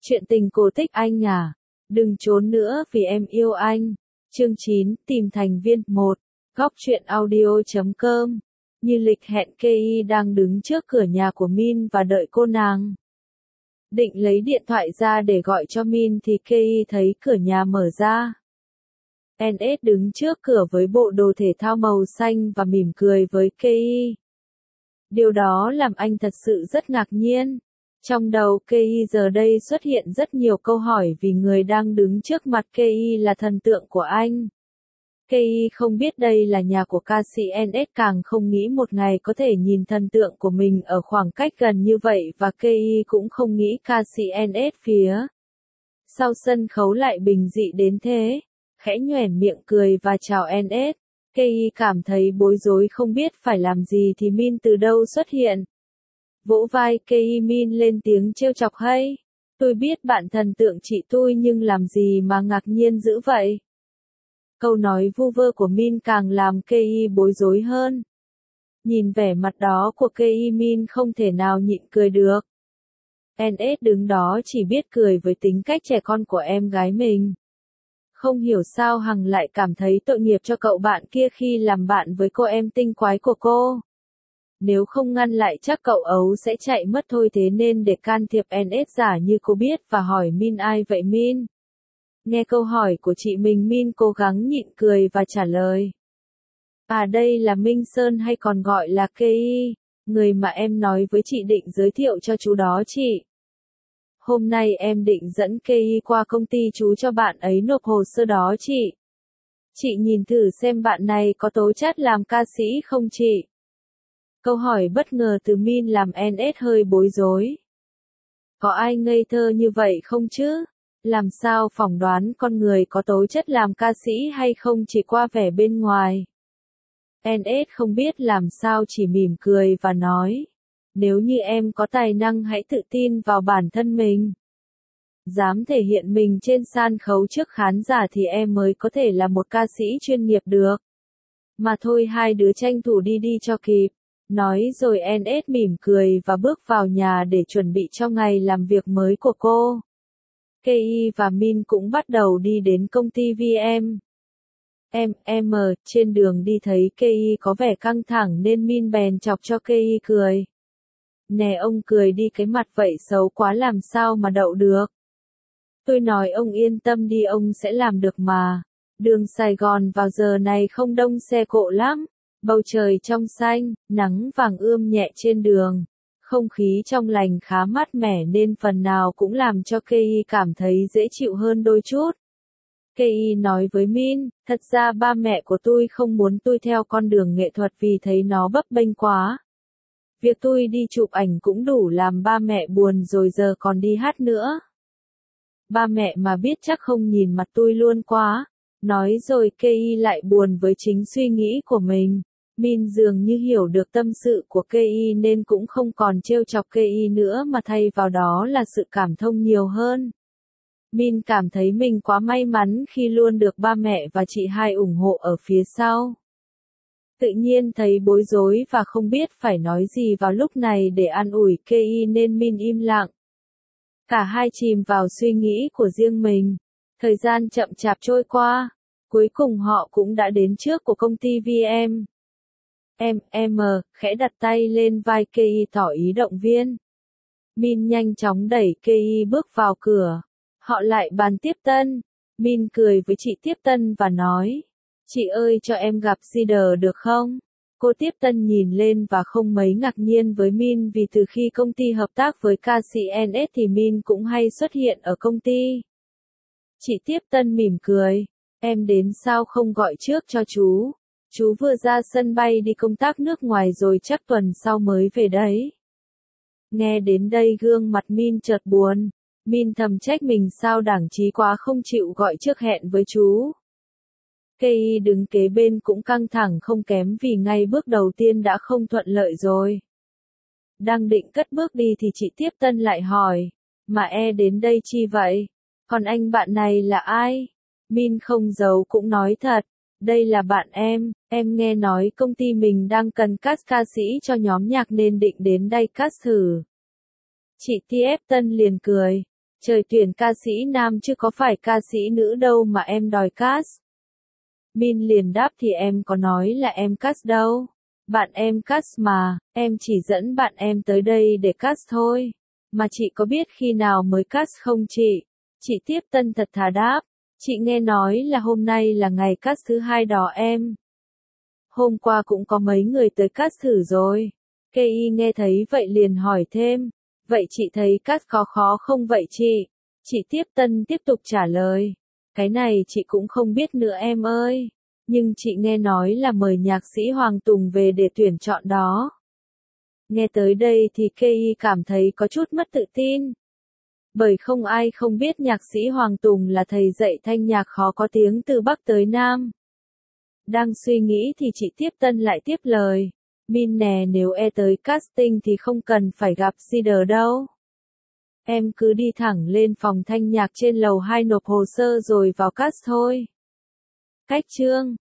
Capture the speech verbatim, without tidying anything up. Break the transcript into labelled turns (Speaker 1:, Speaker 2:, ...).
Speaker 1: Chuyện tình cổ tích anh à? Đừng trốn nữa vì em yêu anh. Chương chín, tìm thành viên. một. Góc truyện audio chấm com. Như lịch hẹn Kei đang đứng trước cửa nhà của Min và đợi cô nàng. Định lấy điện thoại ra để gọi cho Min thì Kei thấy cửa nhà mở ra. en ét đứng trước cửa với bộ đồ thể thao màu xanh và mỉm cười với Kei. Điều đó làm anh thật sự rất ngạc nhiên. Trong đầu Kei giờ đây xuất hiện rất nhiều câu hỏi vì người đang đứng trước mặt Kei là thần tượng của anh. Kei không biết đây là nhà của ca sĩ en ét, càng không nghĩ một ngày có thể nhìn thần tượng của mình ở khoảng cách gần như vậy, và Kei cũng không nghĩ ca sĩ en ét phía sau sân khấu lại bình dị đến thế. Khẽ nhoẻn miệng cười và chào en ét. Kei cảm thấy bối rối không biết phải làm gì thì Min từ đâu xuất hiện. Vỗ vai Kei, Min lên tiếng trêu chọc: "Hey, tôi biết bạn thần tượng chị tôi nhưng làm gì mà ngạc nhiên dữ vậy?" Câu nói vu vơ của Min càng làm Kei bối rối hơn. Nhìn vẻ mặt đó của Kei, Min không thể nào nhịn cười được. en ét đứng đó chỉ biết cười với tính cách trẻ con của em gái mình. Không hiểu sao Hằng lại cảm thấy tội nghiệp cho cậu bạn kia khi làm bạn với cô em tinh quái của cô. Nếu không ngăn lại chắc cậu ấu sẽ chạy mất thôi, thế nên để can thiệp en ét giả như cô biết và hỏi Min: "Ai vậy Min?" Nghe câu hỏi của chị mình, Min cố gắng nhịn cười và trả lời: "À, đây là Minh Sơn, hay còn gọi là Kei, người mà em nói với chị định giới thiệu cho chú đó chị. Hôm nay em định dẫn Kei qua công ty chú cho bạn ấy nộp hồ sơ đó chị. Chị nhìn thử xem bạn này có tố chất làm ca sĩ không chị?" Câu hỏi bất ngờ từ Min làm en ét hơi bối rối. Có ai ngây thơ như vậy không chứ? Làm sao phỏng đoán con người có tố chất làm ca sĩ hay không chỉ qua vẻ bên ngoài? en ét không biết làm sao, chỉ mỉm cười và nói: "Nếu như em có tài năng hãy tự tin vào bản thân mình. Dám thể hiện mình trên sân khấu trước khán giả thì em mới có thể là một ca sĩ chuyên nghiệp được. Mà thôi, hai đứa tranh thủ đi đi cho kịp." Nói rồi en ét mỉm cười và bước vào nhà để chuẩn bị cho ngày làm việc mới của cô. Kei và Min cũng bắt đầu đi đến công ty vê em. Em, em, trên đường đi thấy Kei có vẻ căng thẳng nên Min bèn chọc cho Kei cười. "Nè ông, cười đi, cái mặt vậy xấu quá làm sao mà đậu được. Tôi nói ông yên tâm đi, ông sẽ làm được mà. Đường Sài Gòn vào giờ này không đông xe cộ lắm. Bầu trời trong xanh, nắng vàng ươm nhẹ trên đường. Không khí trong lành khá mát mẻ nên phần nào cũng làm cho Kei cảm thấy dễ chịu hơn đôi chút." Kei nói với Min: "Thật ra ba mẹ của tôi không muốn tôi theo con đường nghệ thuật vì thấy nó bấp bênh quá. Việc tôi đi chụp ảnh cũng đủ làm ba mẹ buồn rồi, giờ còn đi hát nữa. Ba mẹ mà biết chắc không nhìn mặt tôi luôn quá." Nói rồi Kei lại buồn với chính suy nghĩ của mình. Min dường như hiểu được tâm sự của Kei nên cũng không còn trêu chọc Kei nữa mà thay vào đó là sự cảm thông nhiều hơn. Min cảm thấy mình quá may mắn khi luôn được ba mẹ và chị hai ủng hộ ở phía sau. Tự nhiên thấy bối rối và không biết phải nói gì vào lúc này để an ủi Kei nên Min im lặng. Cả hai chìm vào suy nghĩ của riêng mình. Thời gian chậm chạp trôi qua. Cuối cùng họ cũng đã đến trước của công ty vê em. Em, em, khẽ đặt tay lên vai Kei tỏ ý động viên. Min nhanh chóng đẩy Kei bước vào cửa. Họ lại bàn tiếp tân. Min cười với chị tiếp tân và nói: "Chị ơi, cho em gặp Cider được không?" Cô tiếp tân nhìn lên và không mấy ngạc nhiên với Min vì từ khi công ty hợp tác với ca sĩ en ét thì Min cũng hay xuất hiện ở công ty. Chị tiếp tân mỉm cười: "Em đến sao không gọi trước cho chú? Chú vừa ra sân bay đi công tác nước ngoài rồi, chắc tuần sau mới về đấy." Nghe đến đây gương mặt Min chợt buồn. Min thầm trách mình sao đảng trí quá không chịu gọi trước hẹn với chú. Kei đứng kế bên cũng căng thẳng không kém vì ngay bước đầu tiên đã không thuận lợi rồi. Đang định cất bước đi thì chị tiếp tân lại hỏi: "Mà e đến đây chi vậy? Còn anh bạn này là ai?" Min không giấu cũng nói thật: "Đây là bạn em, em nghe nói công ty mình đang cần cast ca sĩ cho nhóm nhạc nên định đến đây cast thử." Chị tiếp tân liền cười: Trời tuyển ca sĩ nam chứ có phải ca sĩ nữ đâu mà em đòi cast. Min liền đáp thì em có nói là em cast đâu. Bạn em cast mà, em chỉ dẫn bạn em tới đây để cast thôi. Mà chị có biết khi nào mới cast không chị? Chị Tiếp Tân thật thà đáp. Chị nghe nói là hôm nay là ngày cast thứ hai đó em. Hôm qua cũng có mấy người tới cast thử rồi. Kei nghe thấy vậy liền hỏi thêm. Vậy chị thấy cast có khó không vậy chị? Chị Tiếp Tân tiếp tục trả lời. Cái này chị cũng không biết nữa em ơi. Nhưng chị nghe nói là mời nhạc sĩ Hoàng Tùng về để tuyển chọn đó. Nghe tới đây thì Kei cảm thấy có chút mất tự tin. Bởi không ai không biết nhạc sĩ Hoàng Tùng là thầy dạy thanh nhạc khó có tiếng từ Bắc tới Nam. Đang suy nghĩ thì chị Tiếp Tân lại tiếp lời. Min nè, nếu e tới casting thì không cần phải gặp Cider đâu. Em cứ đi thẳng lên phòng thanh nhạc trên lầu hai nộp hồ sơ rồi vào cast thôi. Cách chương